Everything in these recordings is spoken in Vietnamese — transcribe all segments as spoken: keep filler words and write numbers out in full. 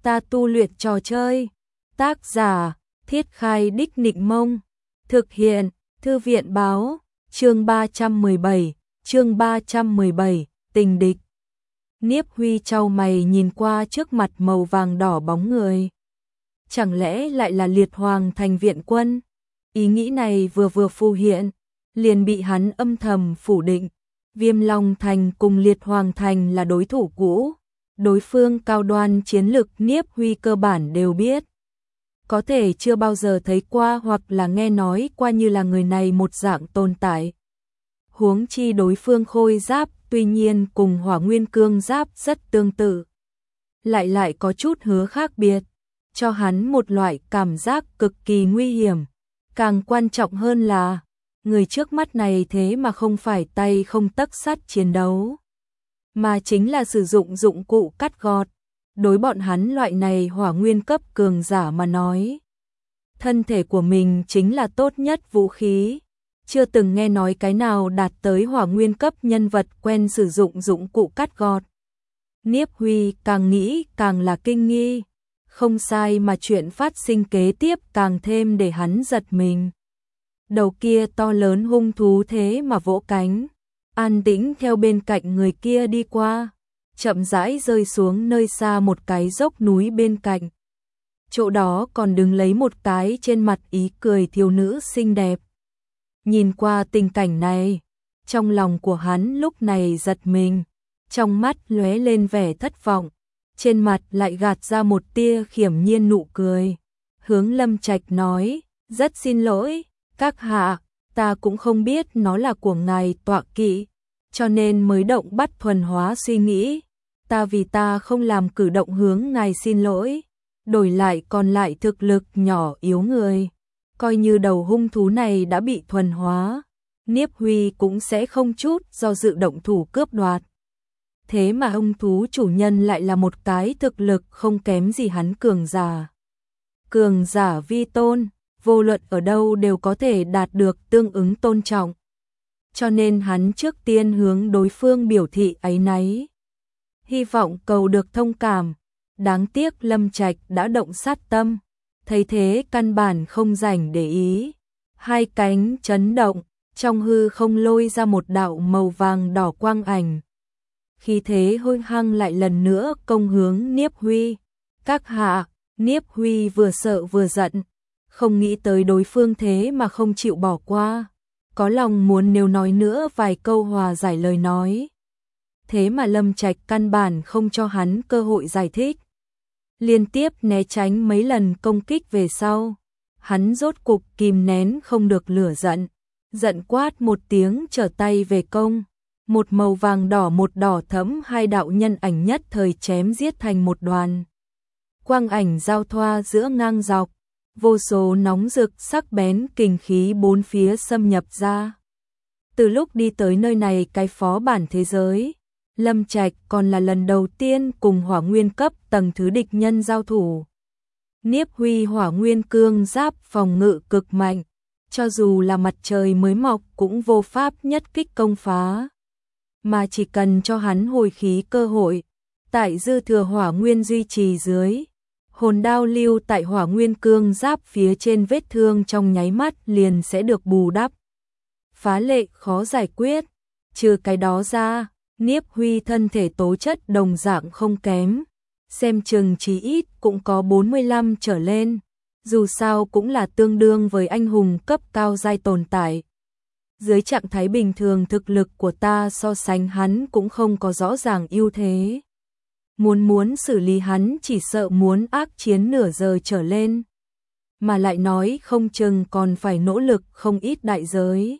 ta tu luyện trò chơi. Tác giả, Thiết Khai Đích Nịnh Mông. Thực hiện, Thư viện Báo. Chương ba trăm mười bảy, chương ba trăm mười bảy, tình địch. Niếp Huy chau mày nhìn qua trước mặt màu vàng đỏ bóng người. Chẳng lẽ lại là Liệt Hoàng Thành viện quân? Ý nghĩ này vừa vừa phù hiện, liền bị hắn âm thầm phủ định. Viêm Long Thành cùng Liệt Hoàng Thành là đối thủ cũ, đối phương cao đoan chiến lực Niếp Huy cơ bản đều biết. Có thể chưa bao giờ thấy qua hoặc là nghe nói qua như là người này một dạng tồn tại. Huống chi đối phương khôi giáp tuy nhiên cùng Hỏa Nguyên Cương giáp rất tương tự, lại lại có chút hứa khác biệt, cho hắn một loại cảm giác cực kỳ nguy hiểm. Càng quan trọng hơn là, người trước mắt này thế mà không phải tay không tấc sắt chiến đấu, mà chính là sử dụng dụng cụ cắt gọt. Đối bọn hắn loại này hỏa nguyên cấp cường giả mà nói, thân thể của mình chính là tốt nhất vũ khí. Chưa từng nghe nói cái nào đạt tới hỏa nguyên cấp nhân vật quen sử dụng dụng cụ cắt gọt. Niếp Huy càng nghĩ càng là kinh nghi. Không sai mà chuyện phát sinh kế tiếp càng thêm để hắn giật mình. Đầu kia to lớn hung thú thế mà vỗ cánh, an tĩnh theo bên cạnh người kia đi qua, chậm rãi rơi xuống nơi xa một cái dốc núi bên cạnh. Chỗ đó còn đứng lấy một cái trên mặt ý cười thiếu nữ xinh đẹp. Nhìn qua tình cảnh này, trong lòng của hắn lúc này giật mình, trong mắt lóe lên vẻ thất vọng, trên mặt lại gạt ra một tia khiểm nhiên nụ cười. Hướng Lâm Trạch nói, rất xin lỗi, các hạ, ta cũng không biết nó là của ngài tọa kỵ, cho nên mới động bắt thuần hóa suy nghĩ. Ta vì ta không làm cử động hướng ngài xin lỗi, đổi lại còn lại thực lực nhỏ yếu người. Coi như đầu hung thú này đã bị thuần hóa, Niếp Huy cũng sẽ không chút do dự động thủ cướp đoạt. Thế mà hung thú chủ nhân lại là một cái thực lực không kém gì hắn cường giả. Cường giả vi tôn, vô luận ở đâu đều có thể đạt được tương ứng tôn trọng. Cho nên hắn trước tiên hướng đối phương biểu thị áy náy, hy vọng cầu được thông cảm. Đáng tiếc Lâm Trạch đã động sát tâm, thấy thế căn bản không rảnh để ý. Hai cánh chấn động, trong hư không lôi ra một đạo màu vàng đỏ quang ảnh. Khi thế hôi hăng lại lần nữa công hướng Niếp Huy. Các hạ, Niếp Huy vừa sợ vừa giận, không nghĩ tới đối phương thế mà không chịu bỏ qua. Có lòng muốn nếu nói nữa vài câu hòa giải lời nói. Thế mà Lâm Trạch căn bản không cho hắn cơ hội giải thích. Liên tiếp né tránh mấy lần công kích về sau, hắn rốt cục kìm nén không được lửa giận, giận quát một tiếng trở tay về công. Một màu vàng đỏ một đỏ thẫm hai đạo nhân ảnh nhất thời chém giết thành một đoàn. Quang ảnh giao thoa giữa ngang dọc, vô số nóng rực sắc bén kình khí bốn phía xâm nhập ra. Từ lúc đi tới nơi này cái phó bản thế giới, Lâm Trạch còn là lần đầu tiên cùng hỏa nguyên cấp tầng thứ địch nhân giao thủ. Niếp Huy hỏa nguyên cương giáp phòng ngự cực mạnh, cho dù là mặt trời mới mọc cũng vô pháp nhất kích công phá. Mà chỉ cần cho hắn hồi khí cơ hội, tại dư thừa hỏa nguyên duy trì dưới, hồn đao lưu tại hỏa nguyên cương giáp phía trên vết thương trong nháy mắt liền sẽ được bù đắp. Phá lệ khó giải quyết, trừ cái đó ra, Niếp Huy thân thể tố chất đồng dạng không kém, xem chừng chí ít cũng có bốn mươi lăm trở lên, dù sao cũng là tương đương với anh hùng cấp cao giai tồn tại. Dưới trạng thái bình thường thực lực của ta so sánh hắn cũng không có rõ ràng ưu thế. Muốn muốn xử lý hắn chỉ sợ muốn ác chiến nửa giờ trở lên, mà lại nói không chừng còn phải nỗ lực không ít đại giới.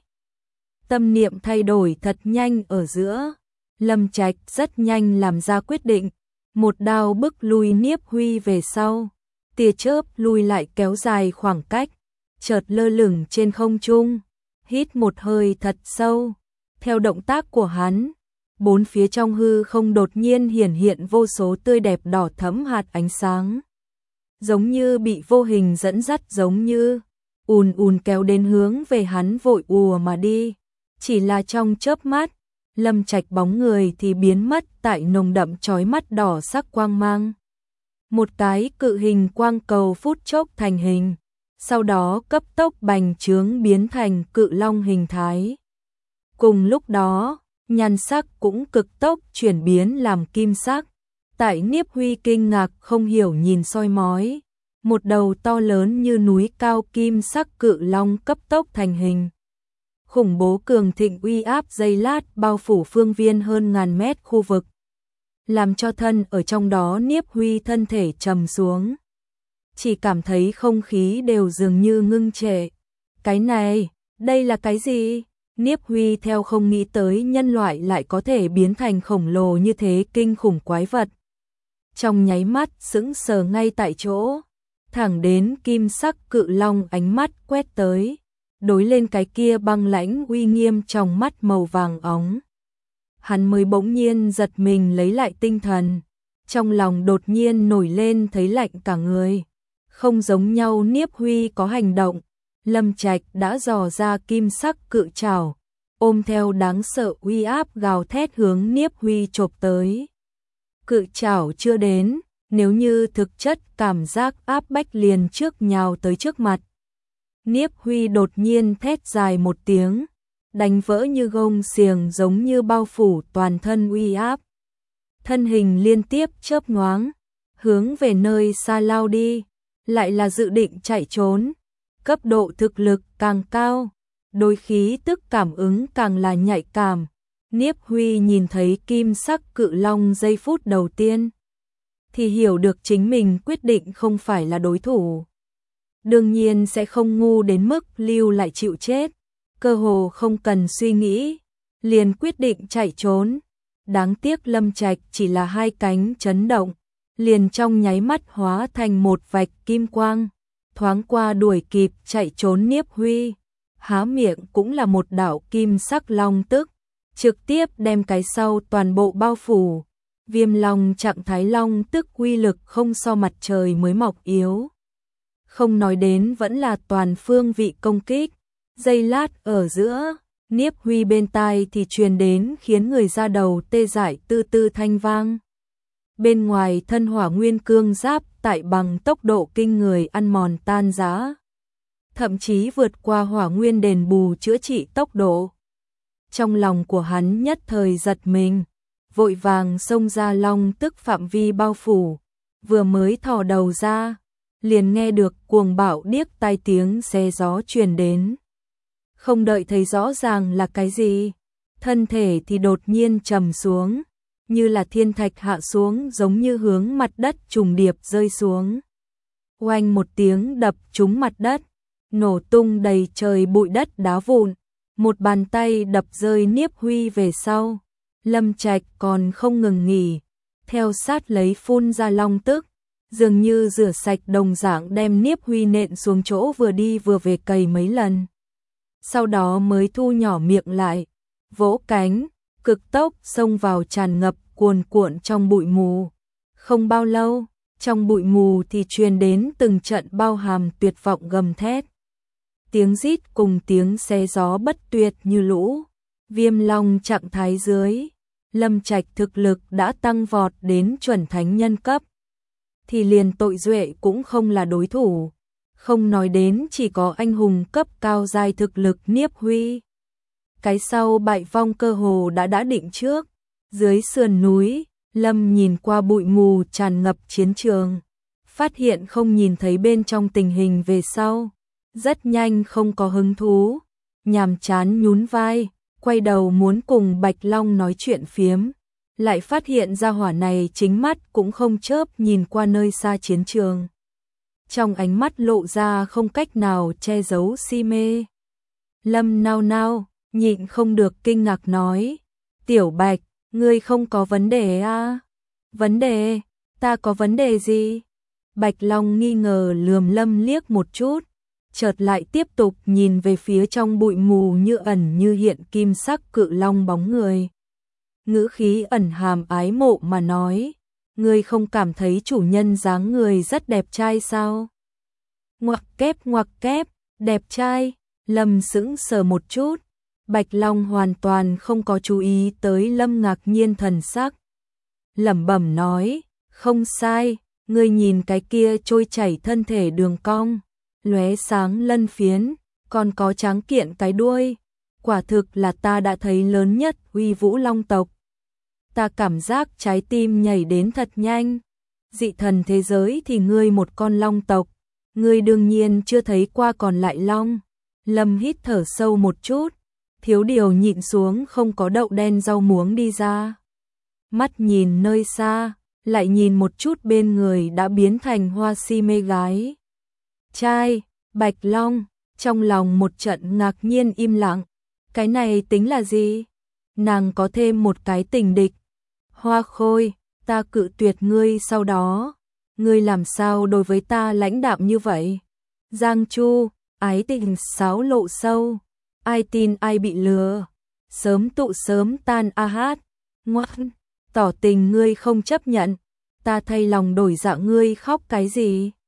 Tâm niệm thay đổi thật nhanh ở giữa, Lâm Trạch rất nhanh làm ra quyết định, một đao bức lui Niếp Huy về sau, tia chớp lui lại kéo dài khoảng cách, chợt lơ lửng trên không trung, hít một hơi thật sâu. Theo động tác của hắn, bốn phía trong hư không đột nhiên hiển hiện vô số tươi đẹp đỏ thẫm hạt ánh sáng, giống như bị vô hình dẫn dắt, giống như ùn ùn kéo đến hướng về hắn vội ùa mà đi. Chỉ là trong chớp mắt, Lâm Trạch bóng người thì biến mất tại nồng đậm chói mắt đỏ sắc quang mang. Một cái cự hình quang cầu phút chốc thành hình, sau đó cấp tốc bành trướng biến thành cự long hình thái. Cùng lúc đó, nhan sắc cũng cực tốc chuyển biến làm kim sắc. Tại Niếp Huy kinh ngạc không hiểu nhìn soi mói, một đầu to lớn như núi cao kim sắc cự long cấp tốc thành hình. Khủng bố cường thịnh uy áp giây lát bao phủ phương viên hơn ngàn mét khu vực, làm cho thân ở trong đó Niếp Huy thân thể trầm xuống. Chỉ cảm thấy không khí đều dường như ngưng trệ. Cái này, đây là cái gì? Niếp Huy theo không nghĩ tới nhân loại lại có thể biến thành khổng lồ như thế kinh khủng quái vật. Trong nháy mắt sững sờ ngay tại chỗ, thẳng đến kim sắc cự long ánh mắt quét tới, đối lên cái kia băng lãnh uy nghiêm trong mắt màu vàng óng. Hắn mới bỗng nhiên giật mình lấy lại tinh thần, trong lòng đột nhiên nổi lên thấy lạnh cả người. Không giống nhau, Niếp Huy có hành động, Lâm Trạch đã dò ra kim sắc cự trảo, ôm theo đáng sợ uy áp gào thét hướng Niếp Huy chộp tới. Cự trảo chưa đến, nếu như thực chất cảm giác áp bách liền trước nhào tới trước mặt. Niếp Huy đột nhiên thét dài một tiếng, đánh vỡ như gông xiềng giống như bao phủ toàn thân uy áp. Thân hình liên tiếp chớp nhoáng, hướng về nơi xa lao đi, lại là dự định chạy trốn. Cấp độ thực lực càng cao, đối khí tức cảm ứng càng là nhạy cảm. Niếp Huy nhìn thấy kim sắc cự long giây phút đầu tiên, thì hiểu được chính mình quyết định không phải là đối thủ. Đương nhiên sẽ không ngu đến mức lưu lại chịu chết, cơ hồ không cần suy nghĩ, liền quyết định chạy trốn. Đáng tiếc Lâm Trạch chỉ là hai cánh chấn động, liền trong nháy mắt hóa thành một vạch kim quang, thoáng qua đuổi kịp chạy trốn Niếp Huy. Há miệng cũng là một đạo kim sắc long tức, trực tiếp đem cái sau toàn bộ bao phủ. Viêm long trạng thái long tức uy lực không so mặt trời mới mọc yếu. Không nói đến vẫn là toàn phương vị công kích. Giây lát ở giữa, Niếp Huy bên tai thì truyền đến khiến người da đầu tê dại tư tư thanh vang. Bên ngoài thân hỏa nguyên cương giáp tại bằng tốc độ kinh người ăn mòn tan rã, thậm chí vượt qua hỏa nguyên đền bù chữa trị tốc độ. Trong lòng của hắn nhất thời giật mình, vội vàng xông ra long tức phạm vi bao phủ, vừa mới thò đầu ra, liền nghe được cuồng bạo điếc tai tiếng xé gió truyền đến. Không đợi thấy rõ ràng là cái gì, thân thể thì đột nhiên trầm xuống, như là thiên thạch hạ xuống giống như hướng mặt đất trùng điệp rơi xuống. Oanh một tiếng đập trúng mặt đất, nổ tung đầy trời bụi đất đá vụn, một bàn tay đập rơi Niếp Huy về sau. Lâm Trạch còn không ngừng nghỉ, theo sát lấy phun ra long tức, dường như rửa sạch đồng dạng đem Niếp Huy nện xuống chỗ vừa đi vừa về cày mấy lần. Sau đó mới thu nhỏ miệng lại, vỗ cánh, cực tốc xông vào tràn ngập cuồn cuộn trong bụi mù. Không bao lâu, trong bụi mù thì truyền đến từng trận bao hàm tuyệt vọng gầm thét. Tiếng rít cùng tiếng xé gió bất tuyệt như lũ. Viêm long trạng thái dưới, Lâm Trạch thực lực đã tăng vọt đến chuẩn thánh nhân cấp, thì liền tội duệ cũng không là đối thủ. Không nói đến chỉ có anh hùng cấp cao giai thực lực Niếp Huy. Cái sau bại vong cơ hồ đã đã định trước. Dưới sườn núi, Lâm nhìn qua bụi mù tràn ngập chiến trường, phát hiện không nhìn thấy bên trong tình hình về sau. Rất nhanh không có hứng thú, nhàm chán nhún vai, quay đầu muốn cùng Bạch Long nói chuyện phiếm, lại phát hiện ra hỏa này chính mắt cũng không chớp nhìn qua nơi xa chiến trường. Trong ánh mắt lộ ra không cách nào che giấu si mê. Lâm nao nao, nhịn không được kinh ngạc nói, Tiểu Bạch, ngươi không có vấn đề à? Vấn đề? Ta có vấn đề gì? Bạch Long nghi ngờ lườm Lâm liếc một chút, chợt lại tiếp tục nhìn về phía trong bụi mù như ẩn như hiện kim sắc cự long bóng người. Ngữ khí ẩn hàm ái mộ mà nói, ngươi không cảm thấy chủ nhân dáng người rất đẹp trai sao? Ngoặc kép ngoặc kép, đẹp trai. Lâm sững sờ một chút, Bạch Long hoàn toàn không có chú ý tới Lâm ngạc nhiên thần sắc. Lẩm bẩm nói, không sai, Ngươi nhìn cái kia trôi chảy thân thể đường cong, lóe sáng lân phiến, còn có tráng kiện cái đuôi, quả thực là ta đã thấy lớn nhất uy vũ long tộc. Ta cảm giác trái tim nhảy đến thật nhanh. Dị thần thế giới thì ngươi một con long tộc, ngươi đương nhiên chưa thấy qua còn lại long. Lâm hít thở sâu một chút, thiếu điều nhịn xuống không có đậu đen rau muống đi ra. Mắt nhìn nơi xa, lại nhìn một chút bên người đã biến thành hoa si mê gái. Trai, Bạch Long, trong lòng một trận ngạc nhiên im lặng. Cái này tính là gì? Nàng có thêm một cái tình địch. Hoa Khôi, ta cự tuyệt ngươi sau đó. Ngươi làm sao đối với ta lãnh đạm như vậy? Giang Chu, ái tình sáo lộ sâu. Ai tin ai bị lừa. Sớm tụ sớm tan a hát. Ngoan, tỏ tình ngươi không chấp nhận. Ta thay lòng đổi dạ ngươi khóc cái gì?